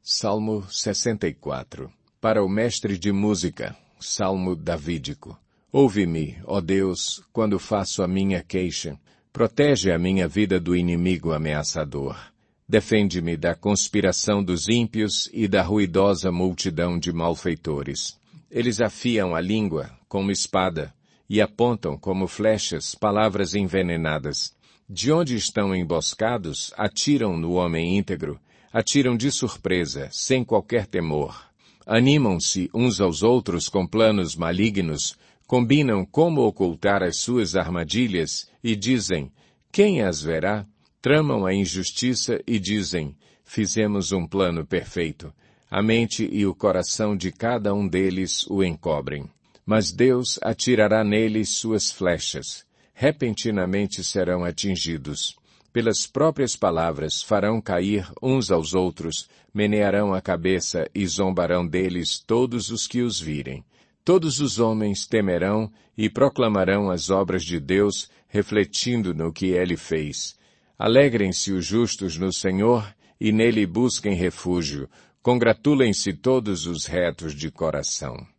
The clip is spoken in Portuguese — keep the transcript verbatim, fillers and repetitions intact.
Salmo sessenta e quatro. Para o mestre de música, Salmo davídico. Ouve-me, ó Deus, quando faço a minha queixa. Protege a minha vida do inimigo ameaçador. Defende-me da conspiração dos ímpios e da ruidosa multidão de malfeitores. Eles afiam a língua como espada e apontam como flechas palavras envenenadas. De onde estão emboscados, atiram no homem íntegro, atiram de surpresa, sem qualquer temor. Animam-se uns aos outros com planos malignos, combinam como ocultar as suas armadilhas e dizem, quem as verá? Tramam a injustiça e dizem, fizemos um plano perfeito. A mente e o coração de cada um deles o encobrem. Mas Deus atirará neles suas flechas. Repentinamente serão atingidos. Pelas próprias palavras farão cair uns aos outros, menearão a cabeça e zombarão deles todos os que os virem. Todos os homens temerão e proclamarão as obras de Deus, refletindo no que Ele fez. Alegrem-se os justos no Senhor e nele busquem refúgio. Congratulem-se todos os retos de coração.